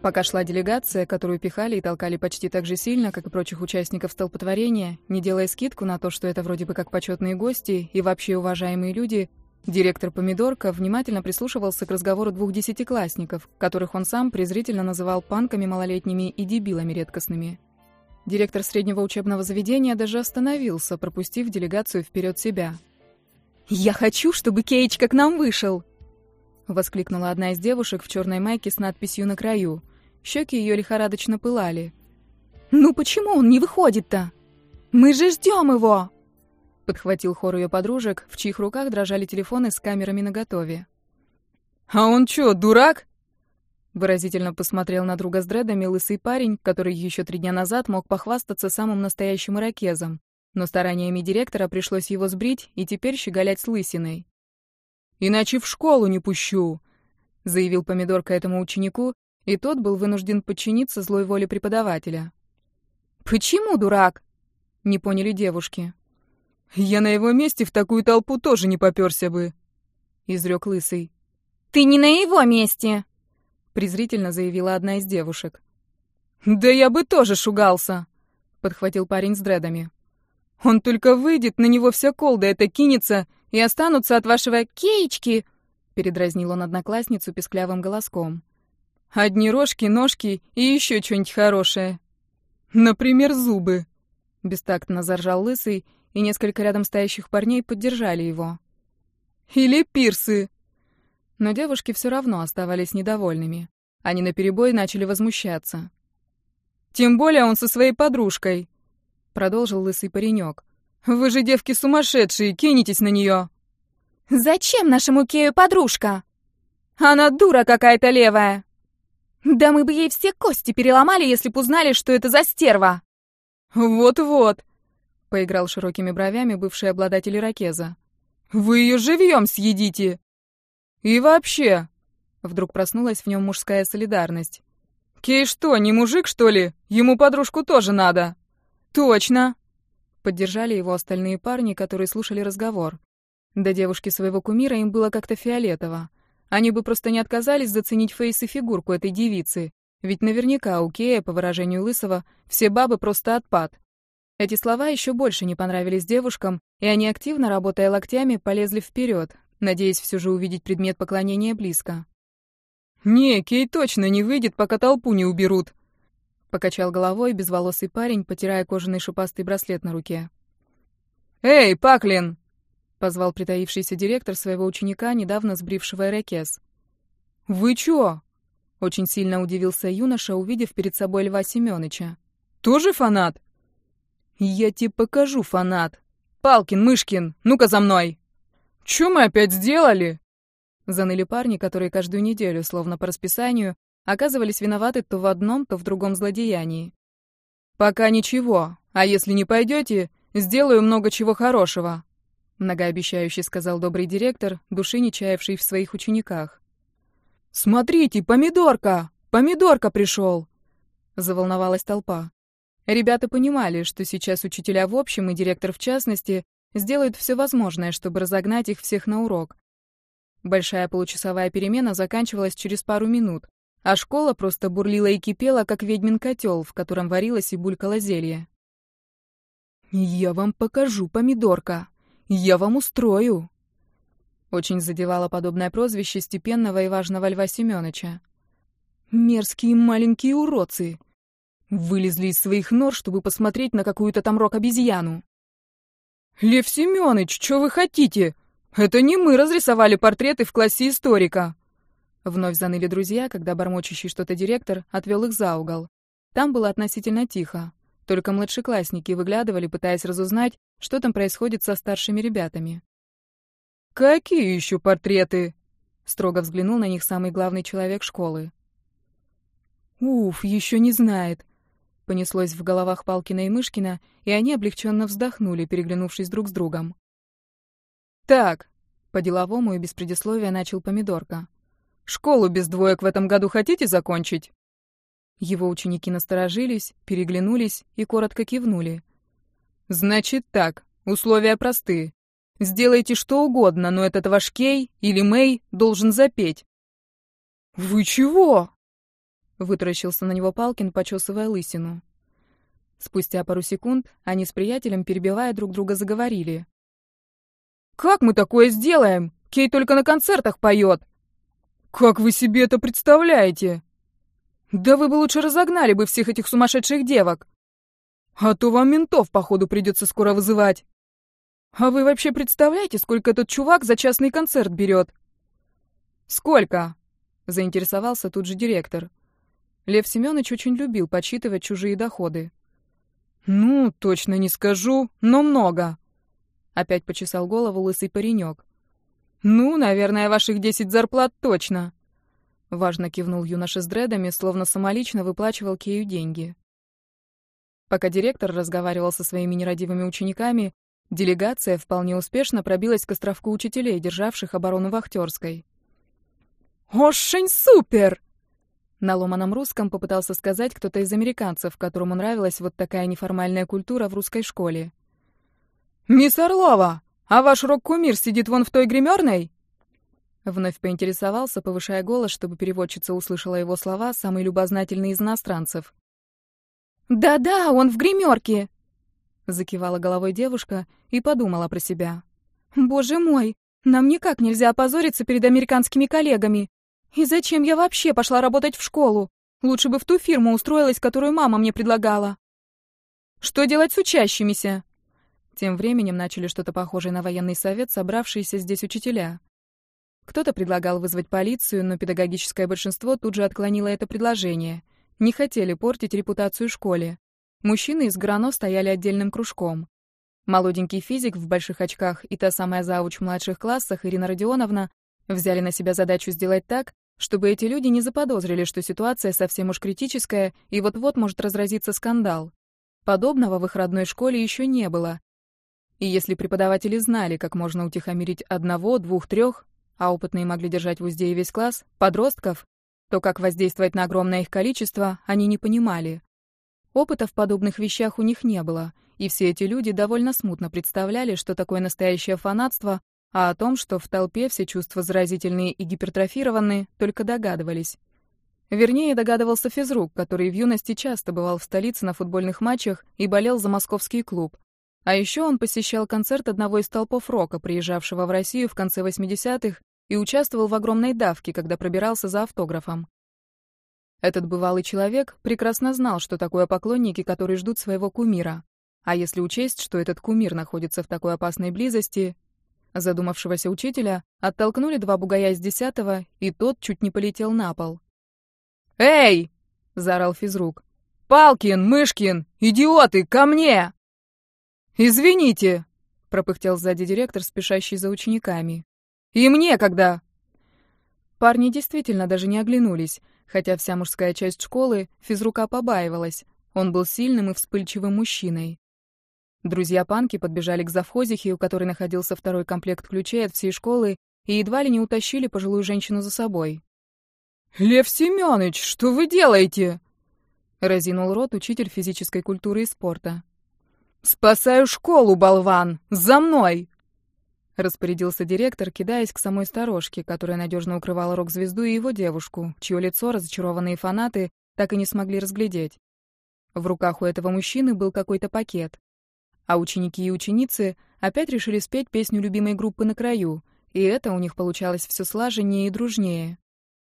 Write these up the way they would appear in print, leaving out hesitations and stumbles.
Пока шла делегация, которую пихали и толкали почти так же сильно, как и прочих участников столпотворения, не делая скидку на то, что это вроде бы как почетные гости и вообще уважаемые люди, директор Помидорка внимательно прислушивался к разговору двух десятиклассников, которых он сам презрительно называл панками малолетними и дебилами редкостными. Директор среднего учебного заведения даже остановился, пропустив делегацию вперед себя. «Я хочу, чтобы Кейчка к нам вышел!» — воскликнула одна из девушек в черной майке с надписью на краю. Щеки ее лихорадочно пылали. «Ну почему он не выходит-то? Мы же ждем его!» Подхватил хор ее подружек, в чьих руках дрожали телефоны с камерами наготове. «А он чё, дурак?» Выразительно посмотрел на друга с дредами лысый парень, который еще 3 дня назад мог похвастаться самым настоящим ирокезом, но стараниями директора пришлось его сбрить и теперь щеголять с лысиной. «Иначе в школу не пущу», — заявил Помидорка этому ученику, и тот был вынужден подчиниться злой воле преподавателя. «Почему, дурак?» — не поняли девушки. «Я на его месте в такую толпу тоже не попёрся бы», — изрёк лысый. «Ты не на его месте», — презрительно заявила одна из девушек. «Да я бы тоже шугался», — подхватил парень с дредами. «Он только выйдет, на него вся колда эта кинется, и останутся от вашего Кейчки», — передразнил он одноклассницу писклявым голоском. «Одни рожки, ножки и еще что-нибудь хорошее. Например, зубы», — бестактно заржал лысый, и несколько рядом стоящих парней поддержали его. «Или пирсы». Но девушки все равно оставались недовольными. Они наперебой начали возмущаться. «Тем более он со своей подружкой», — продолжил лысый паренек. «Вы же, девки, сумасшедшие, кинетесь на нее». «Зачем нашему Кею подружка? Она дура какая-то левая. Да мы бы ей все кости переломали, если б узнали, что это за стерва». «Вот-вот», — поиграл широкими бровями бывший обладатель ирокеза. «Вы ее живьем съедите. И вообще», — вдруг проснулась в нем мужская солидарность. «Кей что, не мужик, что ли? Ему подружку тоже надо». «Точно», — поддержали его остальные парни, которые слушали разговор. До девушки своего кумира им было как-то фиолетово. Они бы просто не отказались заценить фейс и фигурку этой девицы, ведь наверняка у Кея, по выражению Лысого, все бабы просто отпад. Эти слова еще больше не понравились девушкам, и они, активно работая локтями, полезли вперед, надеясь все же увидеть предмет поклонения близко. «Не, Кей точно не выйдет, пока толпу не уберут», — покачал головой безволосый парень, потирая кожаный шипастый браслет на руке. «Эй, Паклин!» — позвал притаившийся директор своего ученика, недавно сбрившего ирокез. «Вы чё?» — очень сильно удивился юноша, увидев перед собой Льва Семёныча. «Тоже фанат?» «Я тебе покажу, фанат. Палкин, Мышкин, ну-ка за мной!» «Чё мы опять сделали?» Заныли парни, которые каждую неделю, словно по расписанию, оказывались виноваты то в одном, то в другом злодеянии. «Пока ничего, а если не пойдете, сделаю много чего хорошего», многообещающе сказал добрый директор, души не чаявший в своих учениках. «Смотрите, Помидорка! Помидорка пришел!» заволновалась толпа. Ребята понимали, что сейчас учителя в общем и директор в частности сделают все возможное, чтобы разогнать их всех на урок. Большая получасовая перемена заканчивалась через пару минут, а школа просто бурлила и кипела, как ведьмин котел, в котором варилось и булькало зелье. «Я вам покажу, Помидорка! Я вам устрою!» Очень задевало подобное прозвище степенного и важного Льва Семёныча. «Мерзкие маленькие уродцы! Вылезли из своих нор, чтобы посмотреть на какую-то там рок-обезьяну!» «Лев Семёныч, что вы хотите? Это не мы разрисовали портреты в классе историка!» Вновь заныли друзья, когда бормочущий что-то директор отвел их за угол. Там было относительно тихо. Только младшеклассники выглядывали, пытаясь разузнать, что там происходит со старшими ребятами. «Какие еще портреты?» — строго взглянул на них самый главный человек школы. «Уф, еще не знает», — понеслось в головах Палкина и Мышкина, и они облегченно вздохнули, переглянувшись друг с другом. «Так», — по-деловому и без предисловия начал Помидорка. «Школу без двоек в этом году хотите закончить?» Его ученики насторожились, переглянулись и коротко кивнули. «Значит так, условия просты. Сделайте что угодно, но этот ваш Кей или Мэй должен запеть». «Вы чего?» Вытаращился на него Палкин, почесывая лысину. Спустя пару секунд они с приятелем, перебивая друг друга, заговорили. «Как мы такое сделаем? Кей только на концертах поет!» «Как вы себе это представляете?» «Да вы бы лучше разогнали бы всех этих сумасшедших девок! А то вам ментов, походу, придется скоро вызывать! А вы вообще представляете, сколько этот чувак за частный концерт берет?» «Сколько?» — заинтересовался тут же директор. Лев Семенович очень любил подсчитывать чужие доходы. «Ну, точно не скажу, но много!» Опять почесал голову лысый паренек. «Ну, наверное, ваших 10 зарплат точно!» Важно кивнул юноша с дредами, словно самолично выплачивал Кею деньги. Пока директор разговаривал со своими нерадивыми учениками, делегация вполне успешно пробилась к островку учителей, державших оборону Вахтерской. «Очень супер!» На ломаном русском попытался сказать кто-то из американцев, которому нравилась вот такая неформальная культура в русской школе. «Мисс Орлова, а ваш рок-кумир сидит вон в той гримерной?» Вновь поинтересовался, повышая голос, чтобы переводчица услышала его слова, самый любознательный из иностранцев. «Да-да, он в гримерке!» Закивала головой девушка и подумала про себя. «Боже мой, нам никак нельзя опозориться перед американскими коллегами. И зачем я вообще пошла работать в школу? Лучше бы в ту фирму устроилась, которую мама мне предлагала. Что делать с учащимися?» Тем временем начали что-то похожее на военный совет, собравшиеся здесь учителя. Кто-то предлагал вызвать полицию, но педагогическое большинство тут же отклонило это предложение. Не хотели портить репутацию школе. Мужчины из ГРАНО стояли отдельным кружком. Молоденький физик в больших очках и та самая завуч в младших классах Ирина Родионовна взяли на себя задачу сделать так, чтобы эти люди не заподозрили, что ситуация совсем уж критическая и вот-вот может разразиться скандал. Подобного в их родной школе еще не было. И если преподаватели знали, как можно утихомирить одного, двух, трех, а опытные могли держать в узде и весь класс, подростков, то как воздействовать на огромное их количество, они не понимали. Опыта в подобных вещах у них не было, и все эти люди довольно смутно представляли, что такое настоящее фанатство, а о том, что в толпе все чувства заразительные и гипертрофированы, только догадывались. Вернее, догадывался физрук, который в юности часто бывал в столице на футбольных матчах и болел за московский клуб. А еще он посещал концерт одного из столпов рока, приезжавшего в Россию в конце 80-х, и участвовал в огромной давке, когда пробирался за автографом. Этот бывалый человек прекрасно знал, что такое поклонники, которые ждут своего кумира. А если учесть, что этот кумир находится в такой опасной близости, задумавшегося учителя оттолкнули два бугая из 10-го, и тот чуть не полетел на пол. «Эй!» — заорал физрук. «Палкин, Мышкин, идиоты, ко мне!» «Извините!» — пропыхтел сзади директор, спешащий за учениками. «И мне когда?» Парни действительно даже не оглянулись, хотя вся мужская часть школы физрука побаивалась. Он был сильным и вспыльчивым мужчиной. Друзья-панки подбежали к завхозихе, у которой находился второй комплект ключей от всей школы, и едва ли не утащили пожилую женщину за собой. «Лев Семёныч, что вы делаете?» — разинул рот учитель физической культуры и спорта. «Спасаю школу, болван! За мной!» Распорядился директор, кидаясь к самой сторожке, которая надежно укрывала рок-звезду и его девушку, чье лицо разочарованные фанаты так и не смогли разглядеть. В руках у этого мужчины был какой-то пакет. А ученики и ученицы опять решили спеть песню любимой группы «На краю», и это у них получалось все слаженнее и дружнее.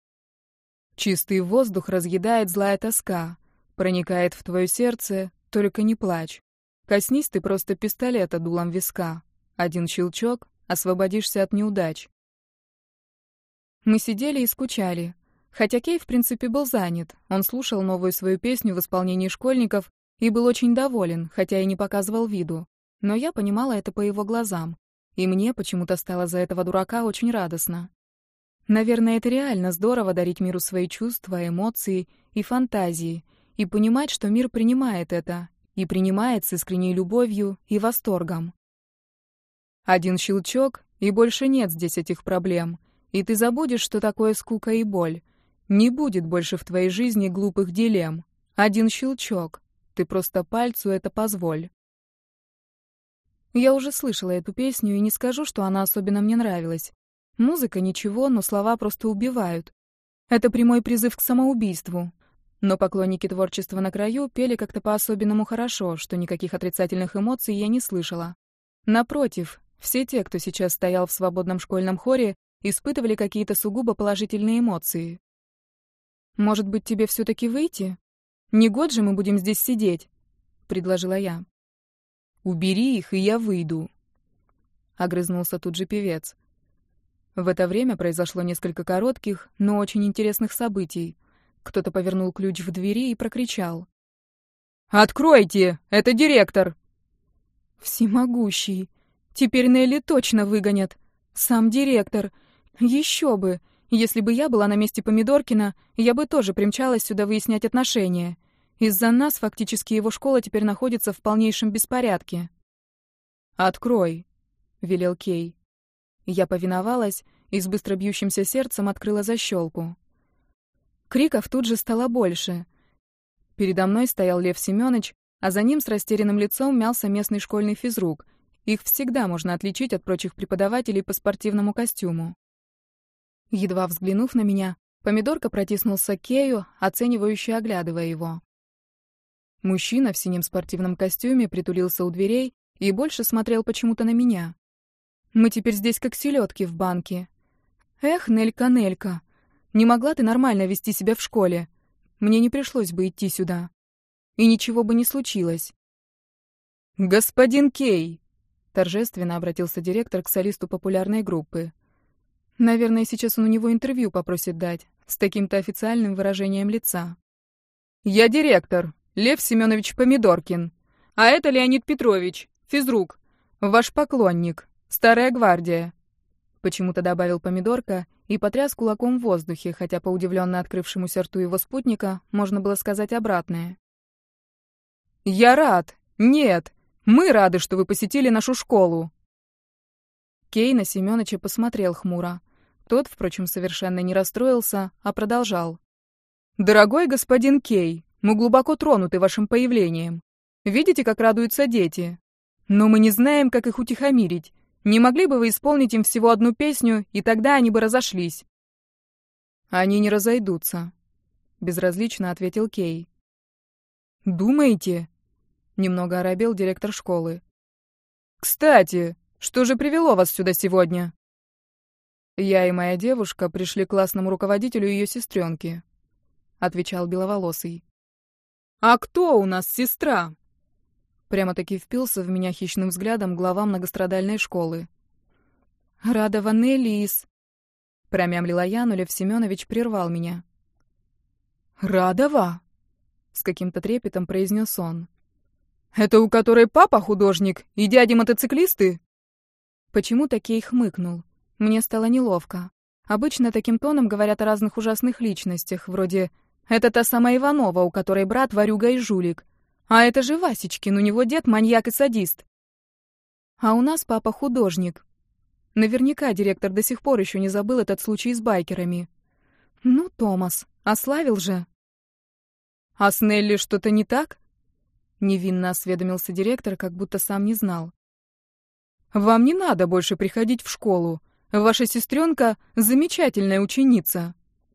Чистый воздух разъедает злая тоска, проникает в твое сердце, только не плачь. Коснись ты просто пистолета дулом виска. Один щелчок — освободишься от неудач. Мы сидели и скучали. Хотя Кей, в принципе, был занят. Он слушал новую свою песню в исполнении школьников и был очень доволен, хотя и не показывал виду. Но я понимала это по его глазам. И мне почему-то стало за этого дурака очень радостно. Наверное, это реально здорово дарить миру свои чувства, эмоции и фантазии, и понимать, что мир принимает это, и принимает с искренней любовью и восторгом. Один щелчок, и больше нет здесь этих проблем, и ты забудешь, что такое скука и боль. Не будет больше в твоей жизни глупых дилемм. Один щелчок. Ты просто пальцу это позволь. Я уже слышала эту песню, и не скажу, что она особенно мне нравилась. Музыка ничего, но слова просто убивают. Это прямой призыв к самоубийству. Но поклонники творчества на краю пели как-то по-особенному хорошо, что никаких отрицательных эмоций я не слышала. Напротив, все те, кто сейчас стоял в свободном школьном хоре, испытывали какие-то сугубо положительные эмоции. «Может быть, тебе все-таки выйти? Не год же мы будем здесь сидеть», — предложила я. «Убери их, и я выйду», — огрызнулся тут же певец. В это время произошло несколько коротких, но очень интересных событий. Кто-то повернул ключ в двери и прокричал: «Откройте! Это директор!» «Всемогущий! Теперь Нелли точно выгонят! Сам директор! Еще бы! Если бы я была на месте Помидоркина, я бы тоже примчалась сюда выяснять отношения. Из-за нас фактически его школа теперь находится в полнейшем беспорядке». «Открой!» — велел Кей. Я повиновалась и с быстро бьющимся сердцем открыла защелку. Криков тут же стало больше. Передо мной стоял Лев Семёныч, а за ним с растерянным лицом мялся местный школьный физрук. Их всегда можно отличить от прочих преподавателей по спортивному костюму. Едва взглянув на меня, Помидорка протиснулся к Кею, оценивающе оглядывая его. Мужчина в синем спортивном костюме притулился у дверей и больше смотрел почему-то на меня. Мы теперь здесь как селедки в банке. Эх, Нелька, Нелька, не могла ты нормально вести себя в школе. Мне не пришлось бы идти сюда. И ничего бы не случилось. «Господин Кей!» — торжественно обратился директор к солисту популярной группы. Наверное, сейчас он у него интервью попросит дать, с таким-то официальным выражением лица. «Я директор, Лев Семенович Помидоркин. А это Леонид Петрович, физрук, ваш поклонник, старая гвардия», — почему-то добавил Помидорка и потряс кулаком в воздухе, хотя по удивленно открывшемуся рту его спутника можно было сказать обратное. «Я рад! Нет! Мы рады, что вы посетили нашу школу!» Кей на Семёныча посмотрел хмуро. Тот, впрочем, совершенно не расстроился, а продолжал. «Дорогой господин Кей, мы глубоко тронуты вашим появлением. Видите, как радуются дети? Но мы не знаем, как их утихомирить. Не могли бы вы исполнить им всего одну песню, и тогда они бы разошлись?» «Они не разойдутся», — безразлично ответил Кей. «Думаете?» — немного оробел директор школы. «Кстати, что же привело вас сюда сегодня?» «Я и моя девушка пришли к классному руководителю ее сестренки», — отвечал беловолосый. «А кто у нас сестра?» Прямо-таки впился в меня хищным взглядом глава многострадальной школы. «Радова Нелли из...» — промямлила я, но Лев Семенович прервал меня. «Радова?» — с каким-то трепетом произнес он. «Это у которой папа художник и дяди мотоциклисты?» Почему-то Кей хмыкнул. Мне стало неловко. Обычно таким тоном говорят о разных ужасных личностях, вроде «это та самая Иванова, у которой брат ворюга и жулик». А это же Васечкин, у него дед маньяк и садист. А у нас папа художник. Наверняка директор до сих пор еще не забыл этот случай с байкерами. Ну, Томас, ославил же. А с Нелли что-то не так? Невинно осведомился директор, как будто сам не знал. Вам не надо больше приходить в школу. Ваша сестренка — замечательная ученица.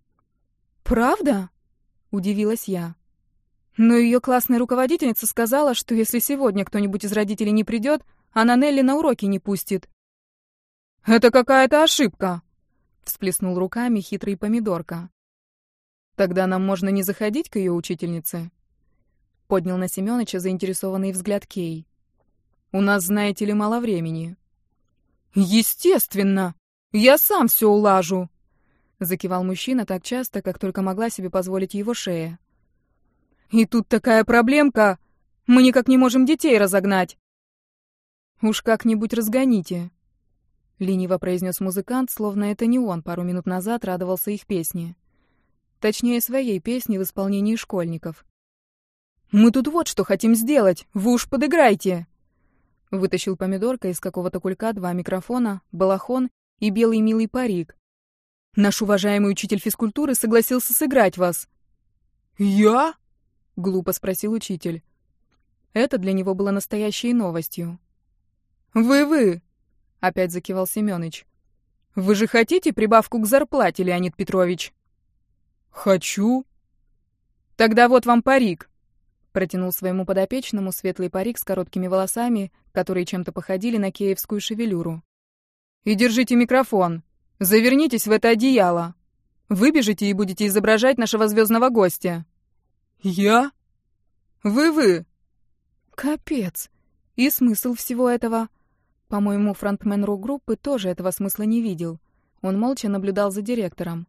Правда? Удивилась я. Но ее классная руководительница сказала, что если сегодня кто-нибудь из родителей не придет, она Нелли на уроки не пустит. «Это какая-то ошибка!» — всплеснул руками хитрый Помидорка. «Тогда нам можно не заходить к ее учительнице?» — поднял на Семёныча заинтересованный взгляд Кей. «У нас, знаете ли, мало времени». «Естественно! Я сам все улажу!» — закивал мужчина так часто, как только могла себе позволить его шея. «И тут такая проблемка. Мы никак не можем детей разогнать». «Уж как-нибудь разгоните», — лениво произнес музыкант, словно это не он пару минут назад радовался их песне. Точнее, своей песне в исполнении школьников. «Мы тут вот что хотим сделать. Вы уж подыграйте!» Вытащил Помидорка из какого-то кулька 2 микрофона, балахон и белый милый парик. «Наш уважаемый учитель физкультуры согласился сыграть вас». «Я?» — глупо спросил учитель. Это для него было настоящей новостью. «Вы!» — опять закивал Семёныч. «Вы же хотите прибавку к зарплате, Леонид Петрович?» «Хочу». Тогда вот вам парик. Протянул своему подопечному светлый парик с короткими волосами, которые чем-то походили на киевскую шевелюру. И держите микрофон. Завернитесь в это одеяло. Выбежите и будете изображать нашего звездного гостя. Я? Вы. Капец. И смысл всего этого? По-моему, фронтмен рок-группы тоже этого смысла не видел. Он молча наблюдал за директором.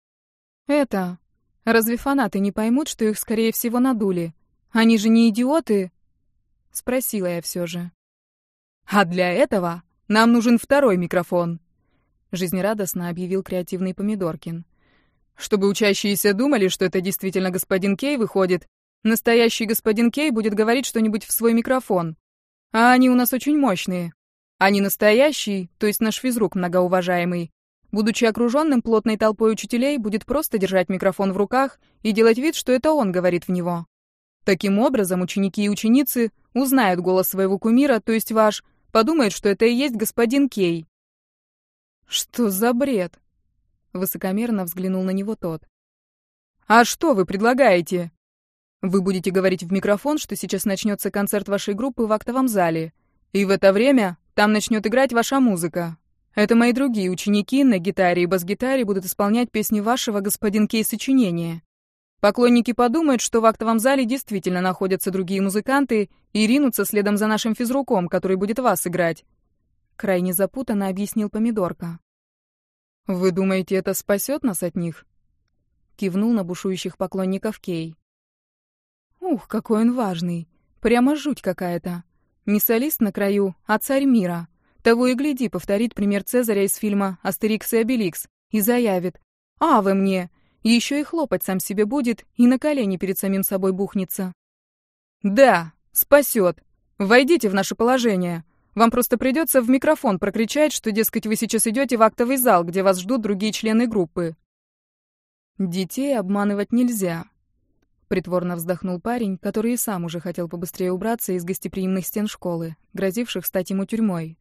Разве фанаты не поймут, что их, скорее всего, надули? Они же не идиоты? Спросила я все же. А для этого нам нужен второй микрофон, жизнерадостно объявил креативный Помидоркин. Чтобы учащиеся думали, что это действительно господин Кей выходит, настоящий господин Кей будет говорить что-нибудь в свой микрофон. А они у нас очень мощные. Они настоящий, то есть наш физрук многоуважаемый, будучи окруженным плотной толпой учителей, будет просто держать микрофон в руках и делать вид, что это он говорит в него. Таким образом, ученики и ученицы узнают голос своего кумира, то есть ваш, подумают, что это и есть господин Кей. Что за бред? Высокомерно взглянул на него тот. А что вы предлагаете? Вы будете говорить в микрофон, что сейчас начнется концерт вашей группы в актовом зале, и в это время там начнет играть ваша музыка. Это мои другие ученики на гитаре и бас-гитаре будут исполнять песни вашего господин Кей сочинения. Поклонники подумают, что в актовом зале действительно находятся другие музыканты и ринутся следом за нашим физруком, который будет вас играть. Крайне запутанно объяснил Помидорка. Вы думаете, это спасет нас от них? Кивнул на бушующих поклонников Кей. Ух, какой он важный. Прямо жуть какая-то. Не солист на краю, а царь мира. Того и гляди, повторит пример Цезаря из фильма «Астерикс и Обеликс» и заявит: «А, вы мне!» Еще и хлопать сам себе будет, и на колени перед самим собой бухнется. Да, спасет. Войдите в наше положение. Вам просто придется в микрофон прокричать, что, дескать, вы сейчас идете в актовый зал, где вас ждут другие члены группы. Детей обманывать нельзя. Притворно вздохнул парень, который и сам уже хотел побыстрее убраться из гостеприимных стен школы, грозивших стать ему тюрьмой.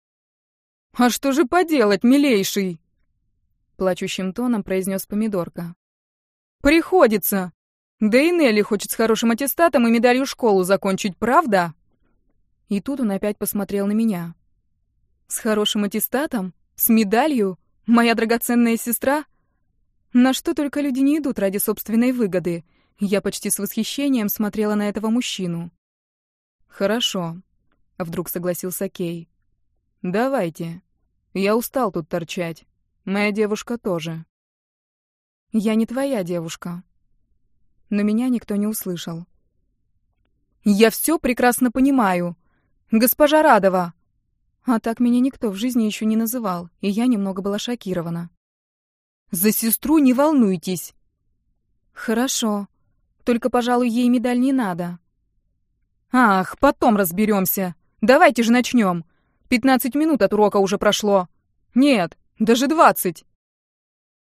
«А что же поделать, милейший?» Плачущим тоном произнес Помидорка. «Приходится. Да и Нелли хочет с хорошим аттестатом и медалью школу закончить, правда?» И тут он опять посмотрел на меня. «С хорошим аттестатом? С медалью? Моя драгоценная сестра? На что только люди не идут ради собственной выгоды. Я почти с восхищением смотрела на этого мужчину. «Хорошо», — вдруг согласился Кей. «Давайте. Я устал тут торчать. Моя девушка тоже». «Я не твоя девушка». Но меня никто не услышал. «Я все прекрасно понимаю. Госпожа Радова!» А так меня никто в жизни еще не называл, и я немного была шокирована. «За сестру не волнуйтесь!» «Хорошо. Только, пожалуй, ей медаль не надо». «Ах, потом разберемся. Давайте же начнем. 15 минут от урока уже прошло. Нет, даже 20.